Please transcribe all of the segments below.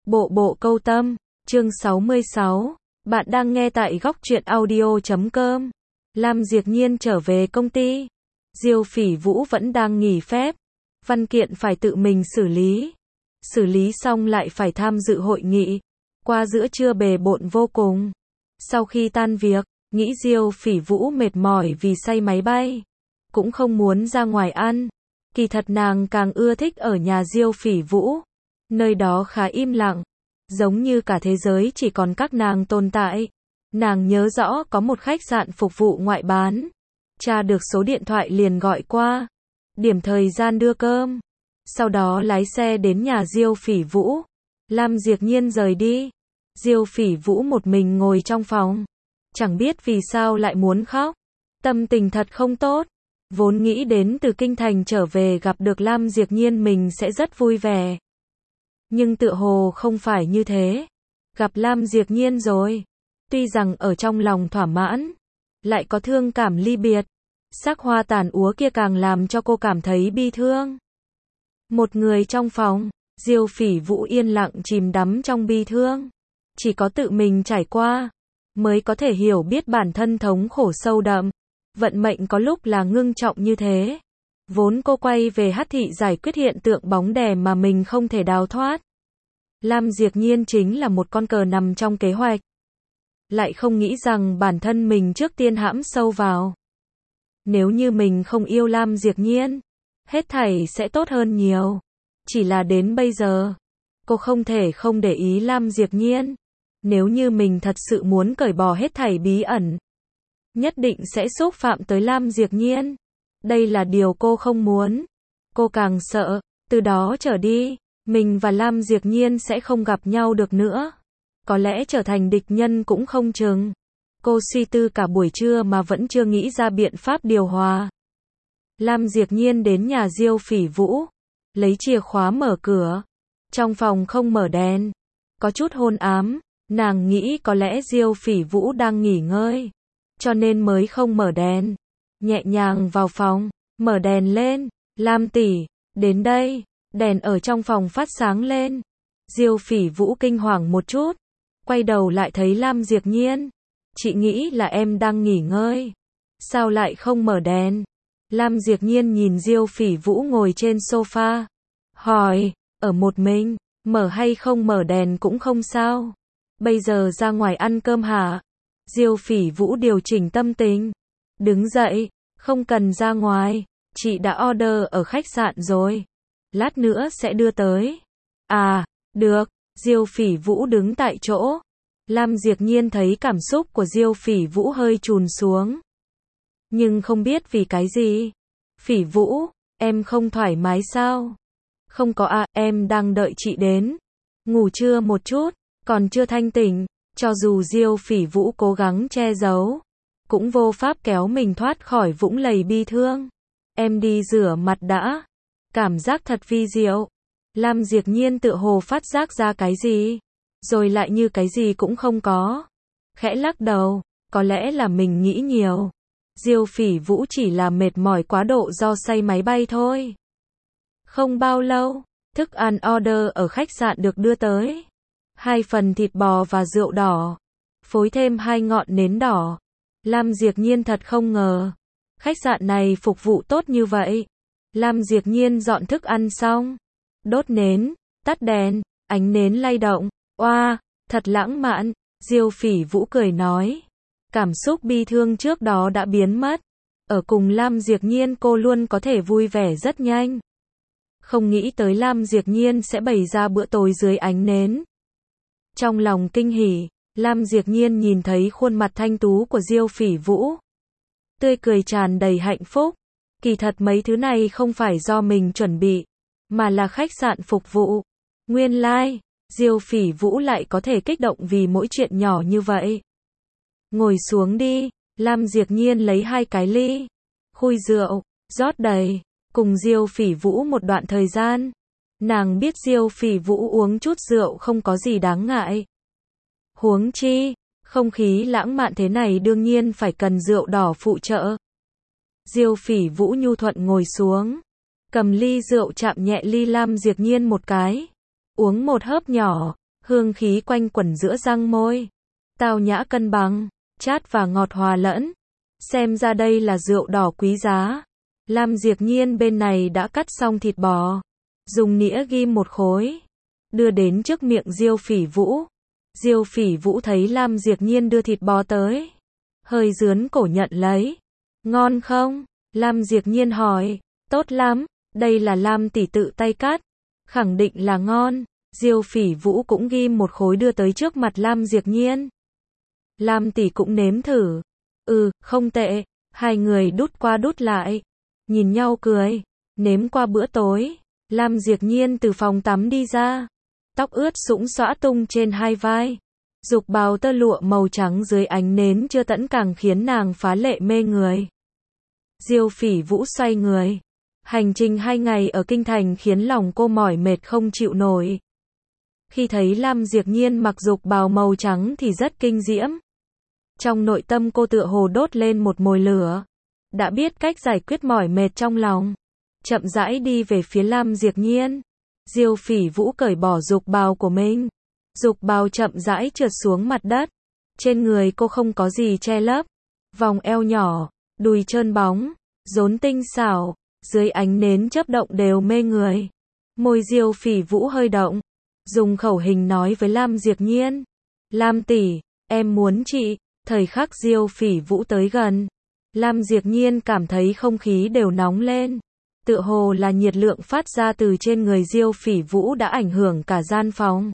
Bộ bộ câu tâm, chương 66. Bạn đang nghe tại góc truyện audio.com. Lam Diệp Nhiên trở về công ty. Diêu Phỉ Vũ vẫn đang nghỉ phép. Văn kiện phải tự mình xử lý. Xử lý xong lại phải tham dự hội nghị. Qua giữa trưa bề bộn vô cùng. Sau khi tan việc, nghĩ Diêu Phỉ Vũ mệt mỏi vì say máy bay. Cũng không muốn ra ngoài ăn. Kỳ thật nàng càng ưa thích ở nhà Diêu Phỉ Vũ. Nơi đó khá im lặng, giống như cả thế giới chỉ còn các nàng tồn tại. Nàng nhớ rõ có một khách sạn phục vụ ngoại bán. Tra được số điện thoại liền gọi qua. Điểm thời gian đưa cơm. Sau đó lái xe đến nhà Diêu Phỉ Vũ. Lam Diệp Nhiên rời đi. Diêu Phỉ Vũ một mình ngồi trong phòng. Chẳng biết vì sao lại muốn khóc. Tâm tình thật không tốt. Vốn nghĩ đến từ kinh thành trở về gặp được Lam Diệp Nhiên mình sẽ rất vui vẻ. Nhưng tựa hồ không phải như thế. Gặp Lam Diệp Nhiên rồi. Tuy rằng ở trong lòng thỏa mãn, lại có thương cảm ly biệt. Sắc hoa tàn úa kia càng làm cho cô cảm thấy bi thương. Một người trong phòng, Diêu Phỉ Vũ yên lặng chìm đắm trong bi thương. Chỉ có tự mình trải qua, mới có thể hiểu biết bản thân thống khổ sâu đậm. Vận mệnh có lúc là ngưng trọng như thế. Vốn cô quay về Hắc thị giải quyết hiện tượng bóng đè mà mình không thể đào thoát. Lam Diệp Nhiên chính là một con cờ nằm trong kế hoạch. Lại không nghĩ rằng bản thân mình trước tiên hãm sâu vào. Nếu như mình không yêu Lam Diệp Nhiên, hết thảy sẽ tốt hơn nhiều. Chỉ là đến bây giờ, cô không thể không để ý Lam Diệp Nhiên. Nếu như mình thật sự muốn cởi bỏ hết thảy bí ẩn, nhất định sẽ xúc phạm tới Lam Diệp Nhiên. Đây là điều cô không muốn. Cô càng sợ, từ đó trở đi, mình và Lam Diệp Nhiên sẽ không gặp nhau được nữa. Có lẽ trở thành địch nhân cũng không chừng. Cô suy tư cả buổi trưa mà vẫn chưa nghĩ ra biện pháp điều hòa. Lam Diệp Nhiên đến nhà Diêu Phỉ Vũ, lấy chìa khóa mở cửa. Trong phòng không mở đèn, có chút hôn ám. Nàng nghĩ có lẽ Diêu Phỉ Vũ đang nghỉ ngơi, cho nên mới không mở đèn. Nhẹ nhàng vào phòng, mở đèn lên. Lam tỷ, đến đây. Đèn ở trong phòng phát sáng lên. Diêu Phỉ Vũ kinh hoàng một chút, quay đầu lại thấy Lam Diệp Nhiên. Chị nghĩ là em đang nghỉ ngơi. Sao lại không mở đèn? Lam Diệp Nhiên nhìn Diêu Phỉ Vũ ngồi trên sofa. Hỏi, ở một mình, mở hay không mở đèn cũng không sao. Bây giờ ra ngoài ăn cơm hả? Diêu Phỉ Vũ điều chỉnh tâm tình. Đứng dậy, không cần ra ngoài. Chị đã order ở khách sạn rồi. Lát nữa sẽ đưa tới. À, được. Diêu Phỉ Vũ đứng tại chỗ. Lam Diệp Nhiên thấy cảm xúc của Diêu Phỉ Vũ hơi chùn xuống. Nhưng không biết vì cái gì. Phỉ Vũ, em không thoải mái sao? Không có à, em đang đợi chị đến. Ngủ trưa một chút, còn chưa thanh tỉnh. Cho dù Diêu Phỉ Vũ cố gắng che giấu, cũng vô pháp kéo mình thoát khỏi vũng lầy bi thương. Em đi rửa mặt đã. Cảm giác thật vi diệu. Lam Diệp Nhiên tựa hồ phát giác ra cái gì, rồi lại như cái gì cũng không có. Khẽ lắc đầu, có lẽ là mình nghĩ nhiều. Diêu Phỉ Vũ chỉ là mệt mỏi quá độ do say máy bay thôi. Không bao lâu, thức ăn order ở khách sạn được đưa tới. 2 phần thịt bò và rượu đỏ, phối thêm 2 ngọn nến đỏ. Lam Diệp Nhiên thật không ngờ, khách sạn này phục vụ tốt như vậy. Lam Diệp Nhiên dọn thức ăn xong, đốt nến, tắt đèn, ánh nến lay động. Oa, thật lãng mạn. Diêu Phỉ Vũ cười nói. Cảm xúc bi thương trước đó đã biến mất. Ở cùng Lam Diệp Nhiên cô luôn có thể vui vẻ rất nhanh. Không nghĩ tới Lam Diệp Nhiên sẽ bày ra bữa tối dưới ánh nến. Trong lòng kinh hỉ, Lam Diệp Nhiên nhìn thấy khuôn mặt thanh tú của Diêu Phỉ Vũ. Tươi cười tràn đầy hạnh phúc. Kỳ thật mấy thứ này không phải do mình chuẩn bị, mà là khách sạn phục vụ. Nguyên lai, Diêu Phỉ Vũ lại có thể kích động vì mỗi chuyện nhỏ như vậy. Ngồi xuống đi. Lam Diệp Nhiên lấy 2 cái ly, khui rượu, rót đầy, cùng Diêu Phỉ Vũ một đoạn thời gian. Nàng biết Diêu Phỉ Vũ uống chút rượu không có gì đáng ngại. Huống chi, không khí lãng mạn thế này đương nhiên phải cần rượu đỏ phụ trợ. Diêu Phỉ Vũ nhu thuận ngồi xuống, cầm ly rượu chạm nhẹ ly Lam Diệp Nhiên một cái, uống một hớp nhỏ, hương khí quanh quẩn giữa răng môi. Tao nhã cân bằng, chát và ngọt hòa lẫn. Xem ra đây là rượu đỏ quý giá. Lam Diệp Nhiên bên này đã cắt xong thịt bò, dùng nĩa ghim một khối, đưa đến trước miệng Diêu Phỉ Vũ. Diêu Phỉ Vũ thấy Lam Diệp Nhiên đưa thịt bò tới, hơi rướn cổ nhận lấy. Ngon không? Lam Diệp Nhiên hỏi. Tốt lắm, đây là Lam tỷ tự tay cắt, khẳng định là ngon. Diêu Phỉ Vũ cũng ghim một khối đưa tới trước mặt Lam Diệp Nhiên. Lam tỷ cũng nếm thử. Không tệ. Hai người đút qua đút lại, nhìn nhau cười. Nếm qua bữa tối, Lam Diệp Nhiên từ phòng tắm đi ra, tóc ướt sũng xõa tung trên hai vai. Dục bào tơ lụa màu trắng dưới ánh nến chưa tẫn càng khiến nàng phá lệ mê người. Diêu Phỉ Vũ xoay người. Hành trình 2 ngày ở kinh thành khiến lòng cô mỏi mệt không chịu nổi. Khi thấy Lam Diệp Nhiên mặc dục bào màu trắng thì rất kinh diễm. Trong nội tâm cô tựa hồ đốt lên một mồi lửa. Đã biết cách giải quyết mỏi mệt trong lòng, chậm rãi đi về phía Lam Diệp Nhiên. Diêu Phỉ Vũ cởi bỏ dục bào của mình. Dục bào chậm rãi trượt xuống mặt đất. Trên người cô không có gì che lấp. Vòng eo nhỏ, đùi trơn bóng, rốn tinh xảo, dưới ánh nến chớp động đều mê người. Môi Diêu Phỉ Vũ hơi động, dùng khẩu hình nói với Lam Diệp Nhiên. Lam tỷ, em muốn chị. Thời khắc Diêu Phỉ Vũ tới gần, Lam Diệp Nhiên cảm thấy không khí đều nóng lên. Tựa hồ là nhiệt lượng phát ra từ trên người Diêu Phỉ Vũ đã ảnh hưởng cả gian phòng.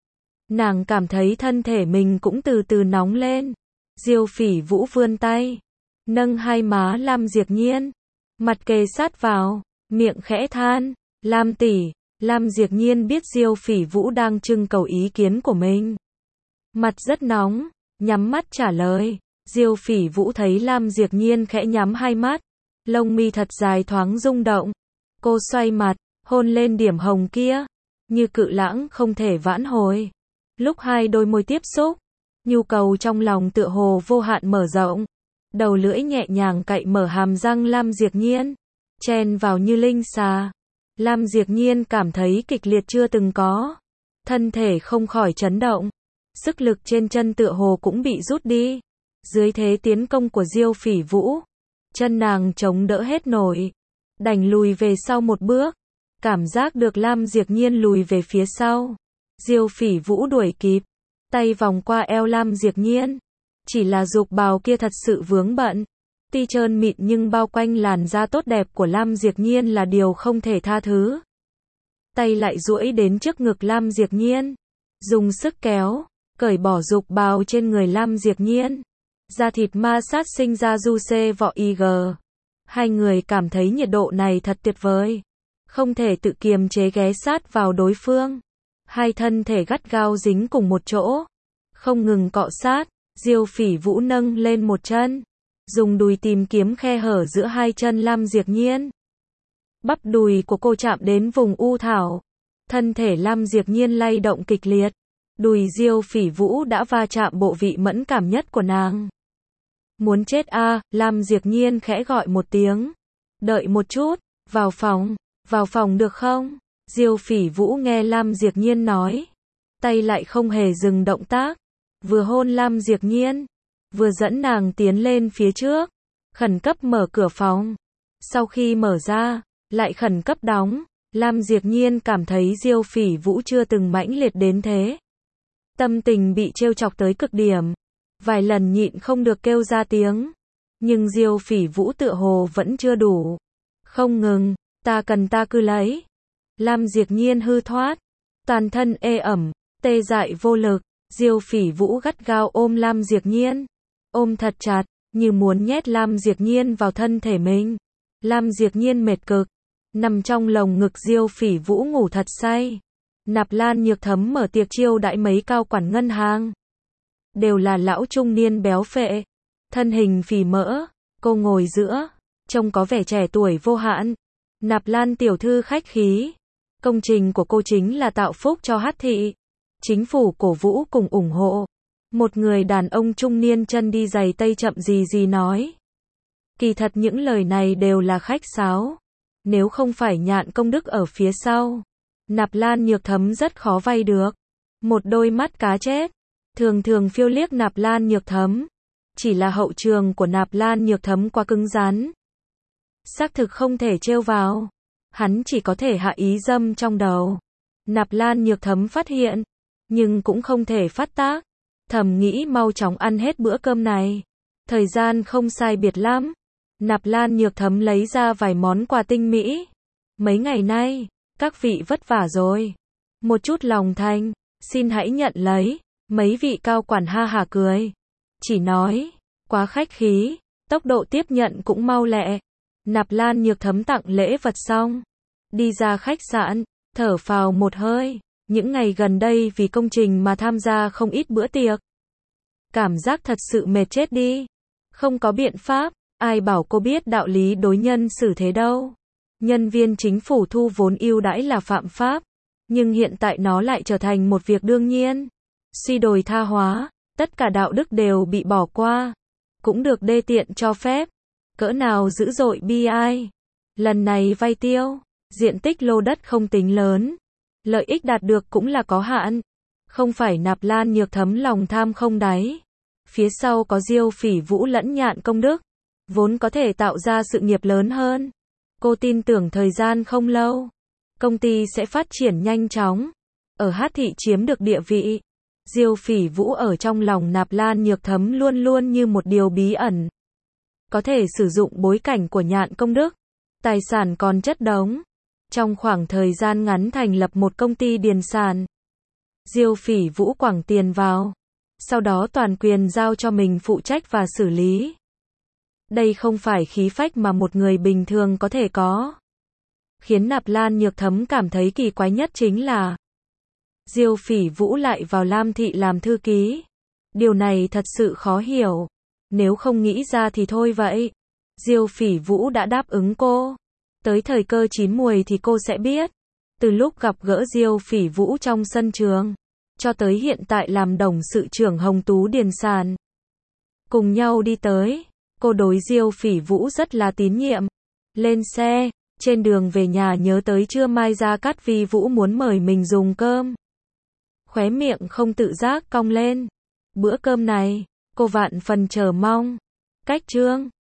Nàng cảm thấy thân thể mình cũng từ từ nóng lên. Diêu Phỉ Vũ vươn tay, nâng hai má Lam Diệp Nhiên, mặt kề sát vào, miệng khẽ than. Lam tỷ. Lam Diệp Nhiên biết Diêu Phỉ Vũ đang trưng cầu ý kiến của mình. Mặt rất nóng, nhắm mắt trả lời. Diêu Phỉ Vũ thấy Lam Diệp Nhiên khẽ nhắm hai mắt, lông mi thật dài thoáng rung động. Cô xoay mặt, hôn lên điểm hồng kia, như cự lãng không thể vãn hồi. Lúc hai đôi môi tiếp xúc, nhu cầu trong lòng tựa hồ vô hạn mở rộng. Đầu lưỡi nhẹ nhàng cạy mở hàm răng Lam Diệp Nhiên, chen vào như linh xà. Lam Diệp Nhiên cảm thấy kịch liệt chưa từng có, thân thể không khỏi chấn động. Sức lực trên chân tựa hồ cũng bị rút đi. Dưới thế tiến công của Diêu Phỉ Vũ, chân nàng chống đỡ hết nổi, đành lùi về sau một bước. Cảm giác được Lam Diệp Nhiên lùi về phía sau, Diêu Phỉ Vũ đuổi kịp, tay vòng qua eo Lam Diệp Nhiên. Chỉ là dục bào kia thật sự vướng bận, ti trơn mịn nhưng bao quanh làn da tốt đẹp của Lam Diệp Nhiên là điều không thể tha thứ. Tay lại duỗi đến trước ngực Lam Diệp Nhiên, dùng sức kéo, cởi bỏ dục bào trên người Lam Diệp Nhiên. Da thịt ma sát sinh ra du xê vọ ig. Hai người cảm thấy nhiệt độ này thật tuyệt vời, không thể tự kiềm chế ghé sát vào đối phương. Hai thân thể gắt gao dính cùng một chỗ, không ngừng cọ sát. Diêu Phỉ Vũ nâng lên một chân, dùng đùi tìm kiếm khe hở giữa hai chân Lam Diệp Nhiên. Bắp đùi của cô chạm đến vùng u thảo, thân thể Lam Diệp Nhiên lay động kịch liệt. Đùi Diêu Phỉ Vũ đã va chạm bộ vị mẫn cảm nhất của nàng. Muốn chết a, Lam Diệp Nhiên khẽ gọi một tiếng. Đợi một chút, vào phòng được không? Diêu Phỉ Vũ nghe Lam Diệp Nhiên nói, tay lại không hề dừng động tác, vừa hôn Lam Diệp Nhiên, vừa dẫn nàng tiến lên phía trước, khẩn cấp mở cửa phòng. Sau khi mở ra, lại khẩn cấp đóng. Lam Diệp Nhiên cảm thấy Diêu Phỉ Vũ chưa từng mãnh liệt đến thế. Tâm tình bị trêu chọc tới cực điểm, vài lần nhịn không được kêu ra tiếng. Nhưng Diêu Phỉ Vũ tựa hồ vẫn chưa đủ. Không ngừng, ta cần ta cứ lấy. Lam Diệp Nhiên hư thoát, toàn thân ê ẩm, tê dại vô lực. Diêu Phỉ Vũ gắt gao ôm Lam Diệp Nhiên, ôm thật chặt, như muốn nhét Lam Diệp Nhiên vào thân thể mình. Lam Diệp Nhiên mệt cực, nằm trong lồng ngực Diêu Phỉ Vũ ngủ thật say. Nạp Lan Nhược Thấm mở tiệc chiêu đãi mấy cao quản ngân hàng, đều là lão trung niên béo phệ, thân hình phì mỡ. Cô ngồi giữa, trông có vẻ trẻ tuổi vô hạn. Nạp Lan tiểu thư khách khí, công trình của cô chính là tạo phúc cho Hát thị, chính phủ cổ vũ cùng ủng hộ. Một người đàn ông trung niên chân đi giày tây chậm gì gì nói. Kỳ thật những lời này đều là khách sáo, nếu không phải Nhạn công đức ở phía sau, Nạp Lan Nhược Thấm rất khó vay được. Một đôi mắt cá chết, thường thường phiêu liếc Nạp Lan Nhược Thấm. Chỉ là hậu trường của Nạp Lan Nhược Thấm quá cứng rắn. Xác thực không thể trêu vào. Hắn chỉ có thể hạ ý dâm trong đầu. Nạp Lan Nhược Thấm phát hiện, nhưng cũng không thể phát tác. Thầm nghĩ mau chóng ăn hết bữa cơm này. Thời gian không sai biệt lắm. Nạp Lan Nhược Thấm lấy ra vài món quà tinh mỹ. Mấy ngày nay, các vị vất vả rồi. Một chút lòng thành, xin hãy nhận lấy. Mấy vị cao quản ha hả cười. Chỉ nói, quá khách khí, tốc độ tiếp nhận cũng mau lẹ. Nạp Lan Nhược Thấm tặng lễ vật xong, đi ra khách sạn, thở phào một hơi. Những ngày gần đây vì công trình mà tham gia không ít bữa tiệc. Cảm giác thật sự mệt chết đi. Không có biện pháp, ai bảo cô biết đạo lý đối nhân xử thế đâu. Nhân viên chính phủ thu vốn ưu đãi là phạm pháp, nhưng hiện tại nó lại trở thành một việc đương nhiên. Suy đồi tha hóa, tất cả đạo đức đều bị bỏ qua, cũng được đê tiện cho phép. Cỡ nào dữ dội bi ai. Lần này vay tiêu, diện tích lô đất không tính lớn, lợi ích đạt được cũng là có hạn. Không phải Nạp Lan Nhược Thấm lòng tham không đáy. Phía sau có Diêu Phỉ Vũ lẫn Nhạn Công Đức, vốn có thể tạo ra sự nghiệp lớn hơn. Cô tin tưởng thời gian không lâu, công ty sẽ phát triển nhanh chóng. Ở Hát thị chiếm được địa vị. Diêu Phỉ Vũ ở trong lòng Nạp Lan Nhược Thấm luôn luôn như một điều bí ẩn. Có thể sử dụng bối cảnh của Nhạn Công Đức, tài sản còn chất đống. Trong khoảng thời gian ngắn thành lập một công ty điền sản. Diêu Phỉ Vũ quẳng tiền vào, sau đó toàn quyền giao cho mình phụ trách và xử lý. Đây không phải khí phách mà một người bình thường có thể có. Khiến Nạp Lan Nhược Thấm cảm thấy kỳ quái nhất chính là Diêu Phỉ Vũ lại vào Lam thị làm thư ký. Điều này thật sự khó hiểu. Nếu không nghĩ ra thì thôi vậy. Diêu Phỉ Vũ đã đáp ứng cô. Tới thời cơ chín muồi thì cô sẽ biết. Từ lúc gặp gỡ Diêu Phỉ Vũ trong sân trường, cho tới hiện tại làm董sự trưởng Hồng Tú Điền Sản. Cùng nhau đi tới, cô đối Diêu Phỉ Vũ rất là tín nhiệm. Lên xe, trên đường về nhà nhớ tới trưa mai Gia Cát Vi Vũ muốn mời mình dùng cơm. Khóe miệng không tự giác cong lên. Bữa cơm này, cô vạn phần chờ mong. Cách Trương